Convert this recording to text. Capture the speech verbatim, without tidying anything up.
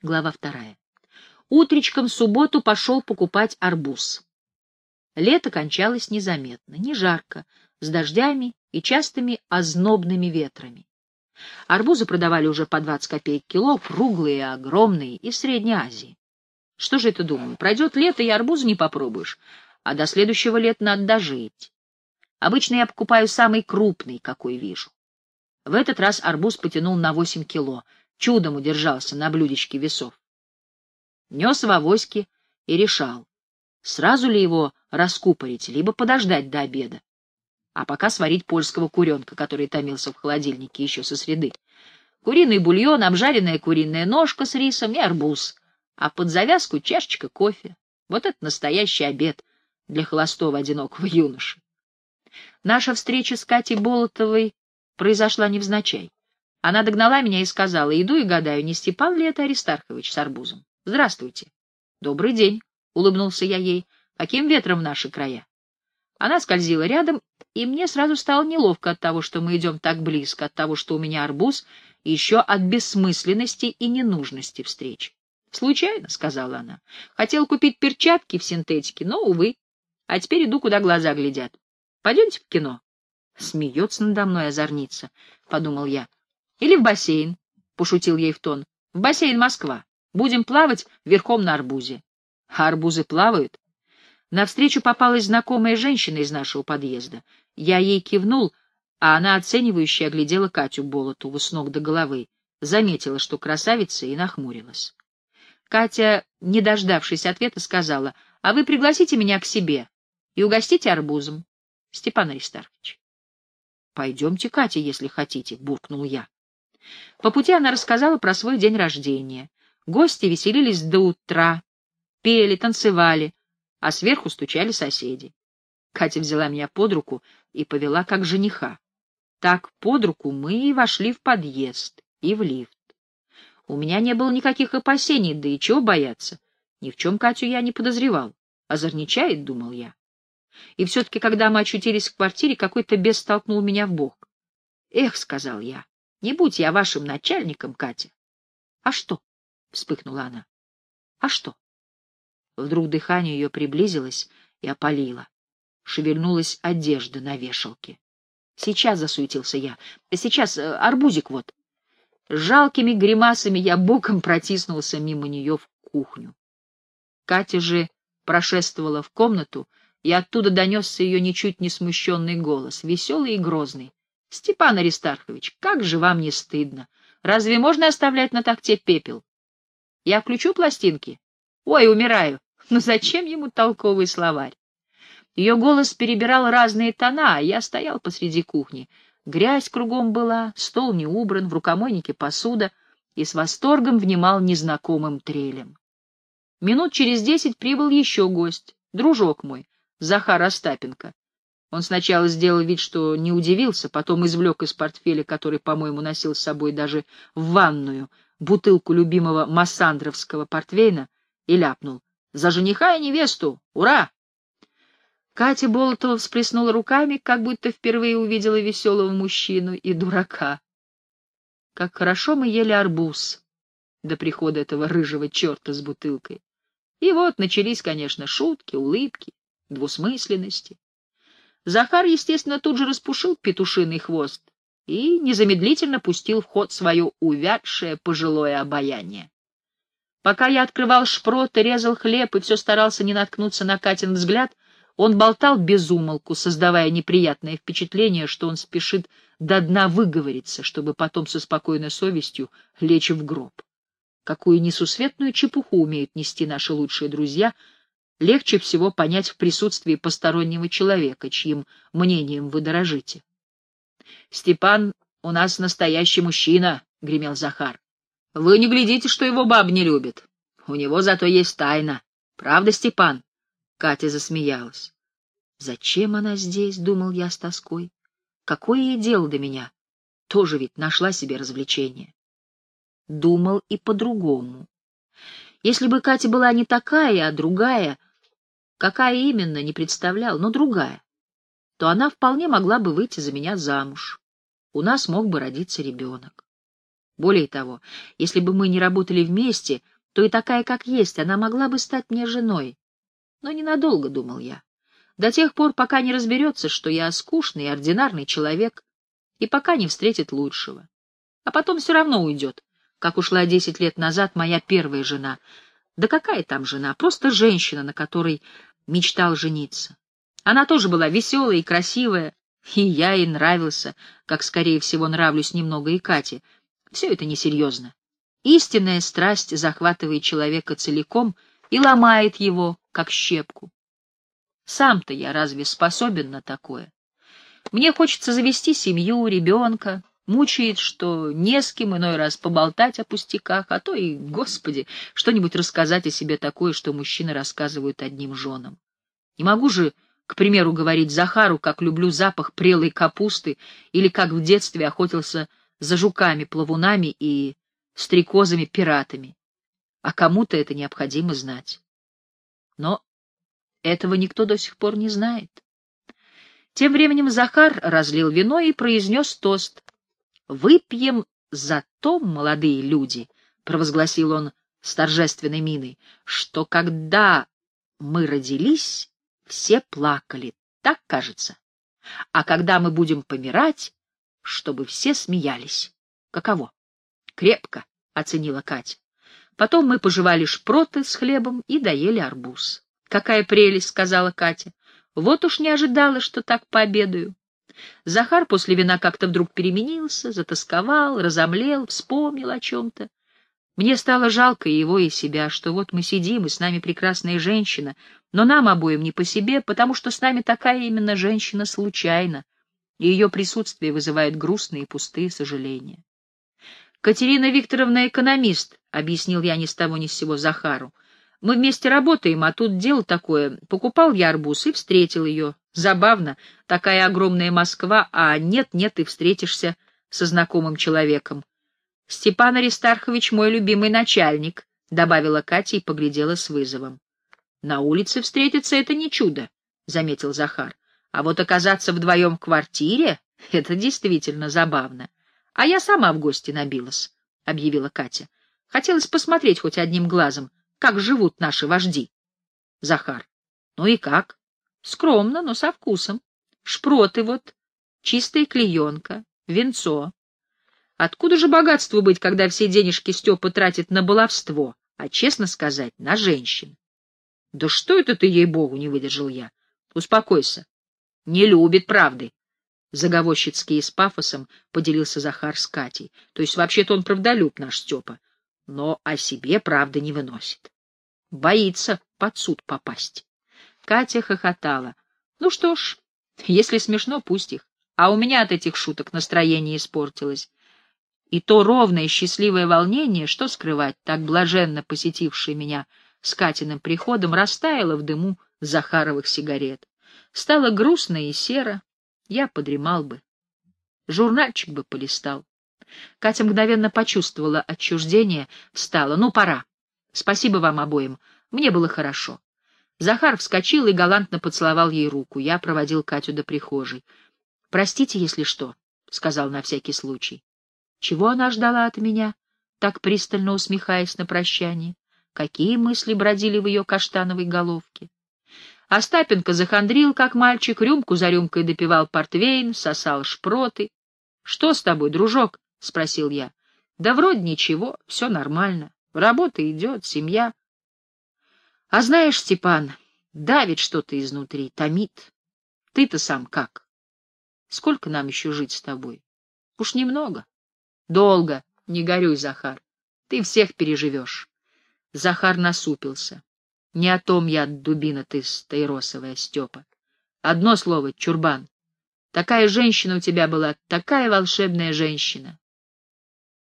Глава вторая. Утречком в субботу пошел покупать арбуз. Лето кончалось незаметно, не жарко, с дождями и частыми ознобными ветрами. Арбузы продавали уже по двадцать копеек кило, круглые, огромные, из Средней Азии. Что же это, думаю, пройдет лето, и арбуза не попробуешь, а до следующего лета надо дожить. Обычно я покупаю самый крупный, какой вижу. В этот раз арбуз потянул на восемь кило, чудом удержался на блюдечке весов. Нес в авоське и решал, сразу ли его раскупорить, либо подождать до обеда, а пока сварить польского куренка, который томился в холодильнике еще со среды. Куриный бульон, обжаренная куриная ножка с рисом и арбуз, а под завязку чашечка кофе. Вот это настоящий обед для холостого одинокого юноши. Наша встреча с Катей Болотовой произошла невзначай. Она догнала меня и сказала: иду и гадаю, не Степан ли это Аристархович с арбузом. Здравствуйте. Добрый день, — улыбнулся я ей. Каким ветром в наши края? Она скользила рядом, и мне сразу стало неловко от того, что мы идем так близко, от того, что у меня арбуз, и еще от бессмысленности и ненужности встреч. «Случайно», — сказала она. «Хотел купить перчатки в синтетике, но, увы. А теперь иду, куда глаза глядят. Пойдемте в кино». «Смеется надо мной озорница», — подумал я. «Или в бассейн», — пошутил ей в тон. «В бассейн Москва. Будем плавать верхом на арбузе». «А арбузы плавают?» Навстречу попалась знакомая женщина из нашего подъезда. Я ей кивнул, а она оценивающе оглядела Катю Болотову с ног до головы, заметила, что красавица, и нахмурилась. Катя, не дождавшись ответа, сказала: «А вы пригласите меня к себе и угостите арбузом, Степан Аристархович». «Пойдемте, Катя, если хотите», — буркнул я. По пути она рассказала про свой день рождения. Гости веселились до утра, пели, танцевали, а сверху стучали соседи. Катя взяла меня под руку и повела как жениха. Так под руку мы и вошли в подъезд и в лифт. У меня не было никаких опасений, да и чего бояться. Ни в чем Катю я не подозревал. Озорничает, думал я. И все-таки, когда мы очутились в квартире, какой-то бес столкнул меня в бок. «Эх», — сказал я, — «не будь я вашим начальником, Катя». «А что?» — вспыхнула она. «А что?» Вдруг дыхание ее приблизилось и опалило. Шевельнулась одежда на вешалке. «Сейчас», — засуетился я, — «сейчас, арбузик вот». С жалкими гримасами я боком протиснулся мимо нее в кухню. Катя же прошествовала в комнату, и оттуда донесся ее ничуть не смущенный голос, веселый и грозный. «Степан Аристархович, как же вам не стыдно? Разве можно оставлять на тахте пепел? Я включу пластинки? Ой, умираю! Ну зачем ему толковый словарь?» Ее голос перебирал разные тона, а я стоял посреди кухни. Грязь кругом была, стол не убран, в рукомойнике посуда, и с восторгом внимал незнакомым трелям. Минут через десять прибыл еще гость, дружок мой, Захар Остапенко. Он сначала сделал вид, что не удивился, потом извлек из портфеля, который, по-моему, носил с собой даже в ванную, бутылку любимого массандровского портвейна и ляпнул: «За жениха и невесту! Ура!» Катя Болотова всплеснула руками, как будто впервые увидела веселого мужчину и дурака. Как хорошо мы ели арбуз до прихода этого рыжего черта с бутылкой. И вот начались, конечно, шутки, улыбки, двусмысленности. Захар, естественно, тут же распушил петушиный хвост и незамедлительно пустил в ход свое увядшее пожилое обаяние. Пока я открывал шпроты, резал хлеб и все старался не наткнуться на Катин взгляд, он болтал без умолку, создавая неприятное впечатление, что он спешит до дна выговориться, чтобы потом со спокойной совестью лечь в гроб. Какую несусветную чепуху умеют нести наши лучшие друзья, легче всего понять в присутствии постороннего человека, чьим мнением вы дорожите. «Степан у нас настоящий мужчина», — гремел Захар. «Вы не глядите, что его баб не любит. У него зато есть тайна. Правда, Степан?» Катя засмеялась. «Зачем она здесь?» — думал я с тоской. «Какое ей дело до меня? Тоже ведь нашла себе развлечение». Думал и по-другому. Если бы Катя была не такая, а другая, какая именно, не представлял, но другая, то она вполне могла бы выйти за меня замуж. У нас мог бы родиться ребенок. Более того, если бы мы не работали вместе, то и такая, как есть, она могла бы стать мне женой. Но ненадолго, — думал я, — до тех пор, пока не разберется, что я скучный и ординарный человек, и пока не встретит лучшего. А потом все равно уйдет, как ушла десять лет назад моя первая жена. Да какая там жена? Просто женщина, на которой мечтал жениться. Она тоже была веселая и красивая, и я ей нравился, как, скорее всего, нравлюсь немного и Кате. Все это несерьезно. Истинная страсть захватывает человека целиком и ломает его, как щепку. Сам-то я разве способен на такое? Мне хочется завести семью, ребенка. Мучает, что не с кем иной раз поболтать о пустяках, а то и, Господи, что-нибудь рассказать о себе такое, что мужчины рассказывают одним женам. Не могу же, к примеру, говорить Захару, как люблю запах прелой капусты, или как в детстве охотился за жуками-плавунами и стрекозами-пиратами. А кому-то это необходимо знать. Но этого никто до сих пор не знает. Тем временем Захар разлил вино и произнес тост. «Выпьем за то, молодые люди», — провозгласил он с торжественной миной, «что когда мы родились, все плакали, так кажется. А когда мы будем помирать, чтобы все смеялись. Каково?» «Крепко», — оценила Катя. Потом мы пожевали шпроты с хлебом и доели арбуз. «Какая прелесть», — сказала Катя. «Вот уж не ожидала, что так пообедаю». Захар после вина как-то вдруг переменился, затосковал, разомлел, вспомнил о чем-то. Мне стало жалко и его, и себя, что вот мы сидим, и с нами прекрасная женщина, но нам обоим не по себе, потому что с нами такая именно женщина случайно, и ее присутствие вызывает грустные и пустые сожаления. «Катерина Викторовна экономист», — объяснил я ни с того ни с сего Захару. «Мы вместе работаем, а тут дело такое. Покупал я арбуз и встретил ее. Забавно, такая огромная Москва, а нет-нет, и встретишься со знакомым человеком. Степан Аристархович мой любимый начальник», — добавила Катя и поглядела с вызовом. «На улице встретиться — это не чудо», — заметил Захар. «А вот оказаться вдвоем в квартире — это действительно забавно. А я сама в гости набилась», — объявила Катя. «Хотелось посмотреть хоть одним глазом, как живут наши вожди». Захар. «Ну и как?» «Скромно, но со вкусом. Шпроты вот, чистая клеенка, венцо. Откуда же богатству быть, когда все денежки Степа тратит на баловство, а, честно сказать, на женщин?» «Да что это ты, ей-богу!» — не выдержал я. «Успокойся. Не любит правды». Заговорщицки и с пафосом поделился Захар с Катей. То есть вообще-то он правдолюб, наш Степа, но о себе правды не выносит. Боится под суд попасть. Катя хохотала. «Ну что ж, если смешно, пусть их. А у меня от этих шуток настроение испортилось. И то ровное счастливое волнение, что скрывать, так блаженно посетившее меня с Катиным приходом, растаяло в дыму Захаровых сигарет. Стало грустно и серо. Я подремал бы. Журнальчик бы полистал». Катя мгновенно почувствовала отчуждение, встала. «Ну, пора. Спасибо вам обоим. Мне было хорошо». Захар вскочил и галантно поцеловал ей руку. Я проводил Катю до прихожей. «Простите, если что», — сказал на всякий случай. Чего она ждала от меня, так пристально усмехаясь на прощание? Какие мысли бродили в ее каштановой головке? Остапенко захандрил, как мальчик, рюмку за рюмкой допивал портвейн, сосал шпроты. — Что с тобой, дружок? — спросил я. — Да вроде ничего, все нормально. Работа идет, семья. А знаешь, Степан, давит что-то изнутри, томит. Ты-то сам как? Сколько нам еще жить с тобой? Уж немного. Долго, не горюй, Захар. Ты всех переживешь. Захар насупился. Не о том я, дубина ты стаиросовая, Степа. Одно слово — чурбан. Такая женщина у тебя была, такая волшебная женщина.